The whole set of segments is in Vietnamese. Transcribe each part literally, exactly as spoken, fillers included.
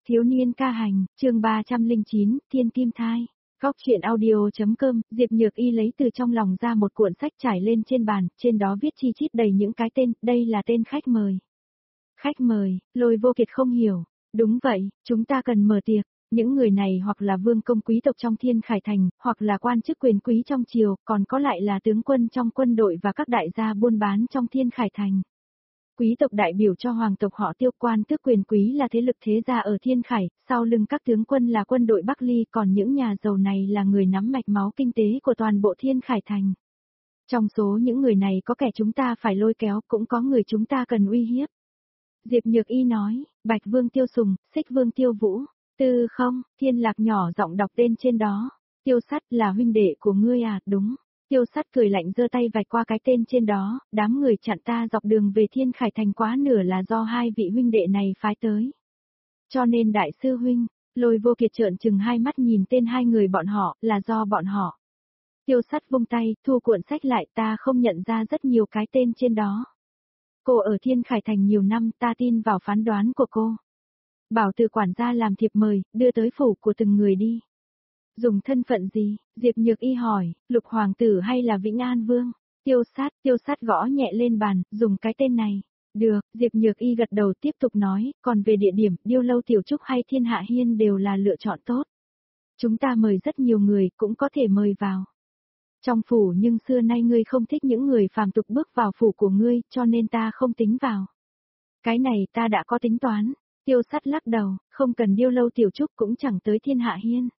Thiếu niên ca hành, chương ba trăm lẻ chín, Thiên Kim Thai. Góc truyện audio.com, Diệp Nhược Y lấy từ trong lòng ra một cuộn sách trải lên trên bàn, trên đó viết chi chít đầy những cái tên, đây là tên khách mời. Khách mời, Lôi Vô Kiệt không hiểu. Đúng vậy, chúng ta cần mở tiệc. Những người này hoặc là vương công quý tộc trong Thiên Khải Thành, hoặc là quan chức quyền quý trong triều, còn có lại là tướng quân trong quân đội và các đại gia buôn bán trong Thiên Khải Thành. Quý tộc đại biểu cho hoàng tộc họ Tiêu, quan tước quyền quý là thế lực thế gia ở Thiên Khải, sau lưng các tướng quân là quân đội Bắc Ly, còn những nhà giàu này là người nắm mạch máu kinh tế của toàn bộ Thiên Khải Thành. Trong số những người này có kẻ chúng ta phải lôi kéo, cũng có người chúng ta cần uy hiếp. Diệp Nhược Y nói, Bạch Vương Tiêu Sùng, Xích Vương Tiêu Vũ, Tư không, Thiên Lạc nhỏ giọng đọc tên trên đó. Tiêu Sắt là huynh đệ của ngươi à, đúng. Tiêu Sắt cười lạnh giơ tay vạch qua cái tên trên đó, đám người chặn ta dọc đường về Thiên Khải Thành quá nửa là do hai vị huynh đệ này phái tới. Cho nên đại sư huynh, Lôi Vô Kiệt trợn trừng hai mắt nhìn tên hai người bọn họ, là do bọn họ. Tiêu Sắt vung tay, thu cuộn sách lại, ta không nhận ra rất nhiều cái tên trên đó. Cô ở Thiên Khải Thành nhiều năm, ta tin vào phán đoán của cô. Bảo từ quản gia làm thiệp mời, đưa tới phủ của từng người đi. Dùng thân phận gì? Diệp Nhược Y hỏi, Lục Hoàng tử hay là Vĩnh An Vương? Tiêu Sát, Tiêu Sát gõ nhẹ lên bàn, dùng cái tên này. Được, Diệp Nhược Y gật đầu tiếp tục nói, còn về địa điểm, Điêu Lâu Tiểu Trúc hay Thiên Hạ Hiên đều là lựa chọn tốt. Chúng ta mời rất nhiều người, cũng có thể mời vào. Trong phủ nhưng xưa nay ngươi không thích những người phàm tục bước vào phủ của ngươi, cho nên ta không tính vào. Cái này ta đã có tính toán. Tiêu Sát lắc đầu, không cần Điêu Lâu Tiểu Trúc cũng chẳng tới Thiên Hạ Hiên.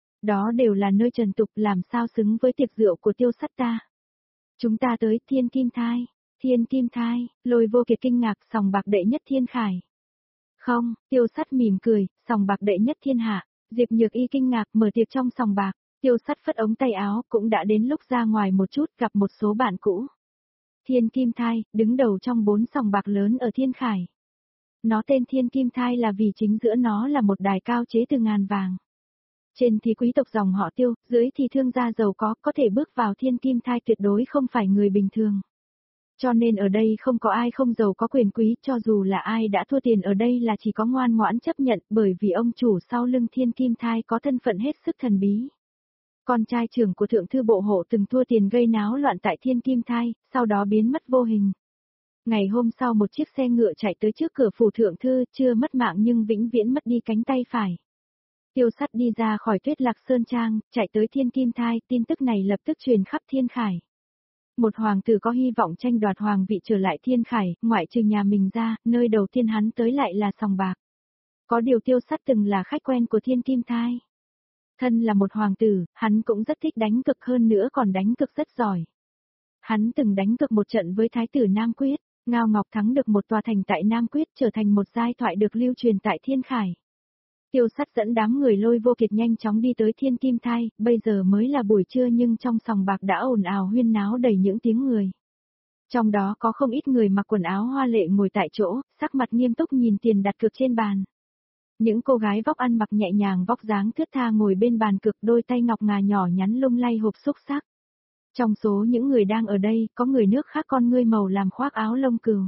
Đó đều là nơi trần tục, làm sao xứng với tiệc rượu của Tiêu Sắt ta. Chúng ta tới Thiên Kim Thai. Thiên Kim Thai, Lôi Vô Kiệt kinh ngạc, sòng bạc đệ nhất Thiên Khải. Không, Tiêu Sắt mỉm cười, sòng bạc đệ nhất thiên hạ. Diệp Nhược Y kinh ngạc, mở tiệc trong sòng bạc. Tiêu Sắt phất ống tay áo, cũng đã đến lúc ra ngoài một chút, gặp một số bạn cũ. Thiên Kim Thai, đứng đầu trong bốn sòng bạc lớn ở Thiên Khải. Nó tên Thiên Kim Thai là vì chính giữa nó là một đài cao chế từ ngàn vàng. Trên thì quý tộc dòng họ Tiêu, dưới thì thương gia giàu có, có thể bước vào Thiên Kim Thai tuyệt đối không phải người bình thường. Cho nên ở đây không có ai không giàu có quyền quý, cho dù là ai đã thua tiền ở đây là chỉ có ngoan ngoãn chấp nhận, bởi vì ông chủ sau lưng Thiên Kim Thai có thân phận hết sức thần bí. Con trai trưởng của thượng thư bộ hộ từng thua tiền gây náo loạn tại Thiên Kim Thai, sau đó biến mất vô hình. Ngày hôm sau một chiếc xe ngựa chạy tới trước cửa phủ thượng thư, chưa mất mạng nhưng vĩnh viễn mất đi cánh tay phải. Tiêu Sắt đi ra khỏi Tuyết Lạc Sơn Trang, chạy tới Thiên Kim Thai, tin tức này lập tức truyền khắp Thiên Khải. Một hoàng tử có hy vọng tranh đoạt hoàng vị trở lại Thiên Khải, ngoại trừ nhà mình ra, nơi đầu tiên hắn tới lại là sòng bạc. Có điều Tiêu Sắt từng là khách quen của Thiên Kim Thai. Thân là một hoàng tử, hắn cũng rất thích đánh cược, hơn nữa còn đánh cược rất giỏi. Hắn từng đánh cược một trận với thái tử Nam Quyết, Ngao Ngọc thắng được một tòa thành tại Nam Quyết, trở thành một giai thoại được lưu truyền tại Thiên Khải. Tiêu Sắt dẫn đám người Lôi Vô Kiệt nhanh chóng đi tới Thiên Kim Thai, bây giờ mới là buổi trưa nhưng trong sòng bạc đã ồn ào huyên náo đầy những tiếng người. Trong đó có không ít người mặc quần áo hoa lệ ngồi tại chỗ, sắc mặt nghiêm túc nhìn tiền đặt cược trên bàn. Những cô gái vóc ăn mặc nhẹ nhàng vóc dáng thướt tha ngồi bên bàn cược, đôi tay ngọc ngà nhỏ nhắn lung lay hộp xúc sắc. Trong số những người đang ở đây, có người nước khác con ngươi màu làm khoác áo lông cừu.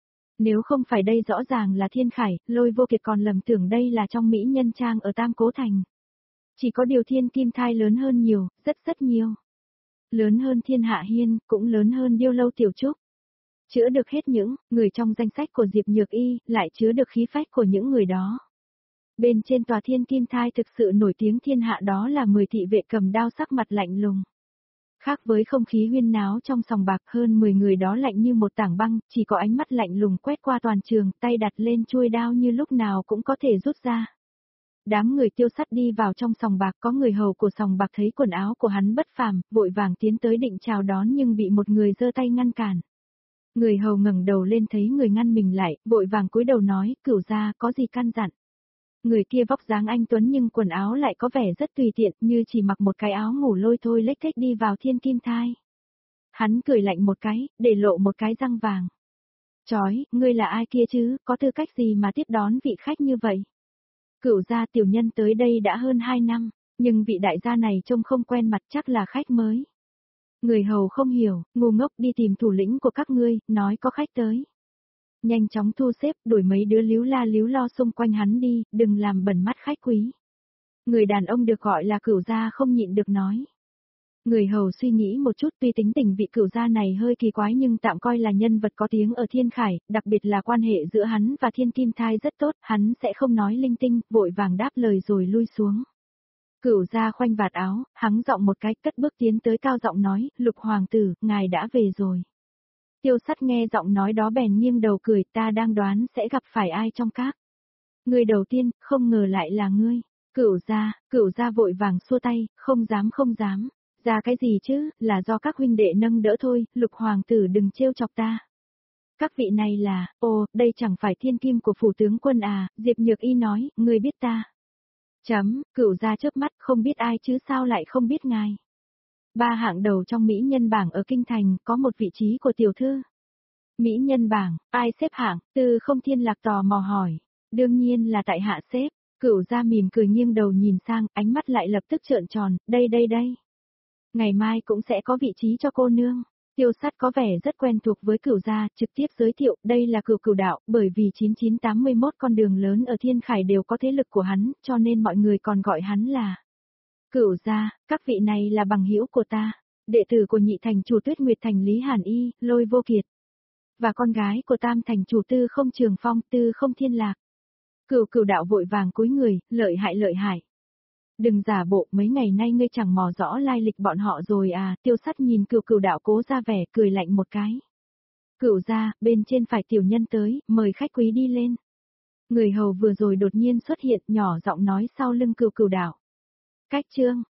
Nếu không phải đây rõ ràng là Thiên Khải, Lôi Vô Kiệt còn lầm tưởng đây là trong Mỹ Nhân Trang ở Tam Cố Thành. Chỉ có điều Thiên Kim Thai lớn hơn nhiều, rất rất nhiều. Lớn hơn Thiên Hạ Hiên, cũng lớn hơn Điêu Lâu Tiểu Trúc. Chữa được hết những người trong danh sách của Diệp Nhược Y, lại chứa được khí phách của những người đó. Bên trên tòa Thiên Kim Thai thực sự nổi tiếng thiên hạ đó là mười thị vệ cầm đao sắc mặt lạnh lùng. Khác với không khí huyên náo trong sòng bạc, hơn mười người đó lạnh như một tảng băng, chỉ có ánh mắt lạnh lùng quét qua toàn trường, tay đặt lên chuôi đao như lúc nào cũng có thể rút ra. Đám người Tiêu Sắt đi vào trong sòng bạc, có người hầu của sòng bạc thấy quần áo của hắn bất phàm, vội vàng tiến tới định chào đón nhưng bị một người giơ tay ngăn cản. Người hầu ngẩng đầu lên thấy người ngăn mình lại, vội vàng cúi đầu nói, cửu gia có gì căn dặn. Người kia vóc dáng anh tuấn nhưng quần áo lại có vẻ rất tùy tiện, như chỉ mặc một cái áo ngủ lôi thôi lếch thếch đi vào Thiên Kim Thai. Hắn cười lạnh một cái, để lộ một cái răng vàng. Chói, ngươi là ai kia chứ, có tư cách gì mà tiếp đón vị khách như vậy? Cửu gia tiểu nhân tới đây đã hơn hai năm, nhưng vị đại gia này trông không quen mặt, chắc là khách mới. Người hầu không hiểu, ngu ngốc, đi tìm thủ lĩnh của các ngươi, nói có khách tới. Nhanh chóng thu xếp, đuổi mấy đứa líu la líu lo xung quanh hắn đi, đừng làm bẩn mắt khách quý. Người đàn ông được gọi là Cửu gia không nhịn được nói. Người hầu suy nghĩ một chút, tuy tính tình vị Cửu gia này hơi kỳ quái nhưng tạm coi là nhân vật có tiếng ở Thiên Khải, đặc biệt là quan hệ giữa hắn và Thiên Kim Thai rất tốt, hắn sẽ không nói linh tinh, vội vàng đáp lời rồi lui xuống. Cửu gia khoanh vạt áo, hắng giọng một cái, cất bước tiến tới cao giọng nói, Lục hoàng tử, ngài đã về rồi. Tiêu Sắt nghe giọng nói đó bèn nghiêng đầu cười, ta đang đoán sẽ gặp phải ai trong các. Người đầu tiên, không ngờ lại là ngươi. Cửu gia, Cửu gia vội vàng xua tay, không dám không dám. Ra cái gì chứ, là do các huynh đệ nâng đỡ thôi, Lục hoàng tử đừng trêu chọc ta. Các vị này là, ồ, đây chẳng phải thiên kim của phủ tướng quân à, Diệp Nhược Y nói, ngươi biết ta. Chấm, Cửu gia chớp mắt, không biết ai chứ sao lại không biết ngài. Ba hạng đầu trong mỹ nhân bảng ở Kinh Thành, có một vị trí của tiểu thư. Mỹ nhân bảng, ai xếp hạng, Tư Không Thiên Lạc tò mò hỏi. Đương nhiên là tại hạ xếp. Cửu gia mỉm cười nghiêng đầu nhìn sang, ánh mắt lại lập tức trợn tròn, đây đây đây. Ngày mai cũng sẽ có vị trí cho cô nương. Tiêu Sắt có vẻ rất quen thuộc với Cửu gia, trực tiếp giới thiệu, đây là Cửu Cửu đạo, bởi vì chín chín tám mươi mốt con đường lớn ở Thiên Khải đều có thế lực của hắn, cho nên mọi người còn gọi hắn là Cửu gia. Các vị này là bằng hữu của ta, đệ tử của nhị thành chủ Tuyết Nguyệt thành Lý Hàn Y, Lôi Vô Kiệt, và con gái của tam thành chủ Tư Không Trường Phong, Tư Không Thiên Lạc. Cửu Cửu đạo vội vàng cúi người, lợi hại lợi hại. Đừng giả bộ, mấy ngày nay ngươi chẳng mò rõ lai lịch bọn họ rồi à, Tiêu Sắt nhìn Cửu Cửu đạo cố ra vẻ, cười lạnh một cái. Cửu gia, bên trên phải tiểu nhân tới, mời khách quý đi lên. Người hầu vừa rồi đột nhiên xuất hiện, nhỏ giọng nói sau lưng Cửu Cửu đạo. Cách chương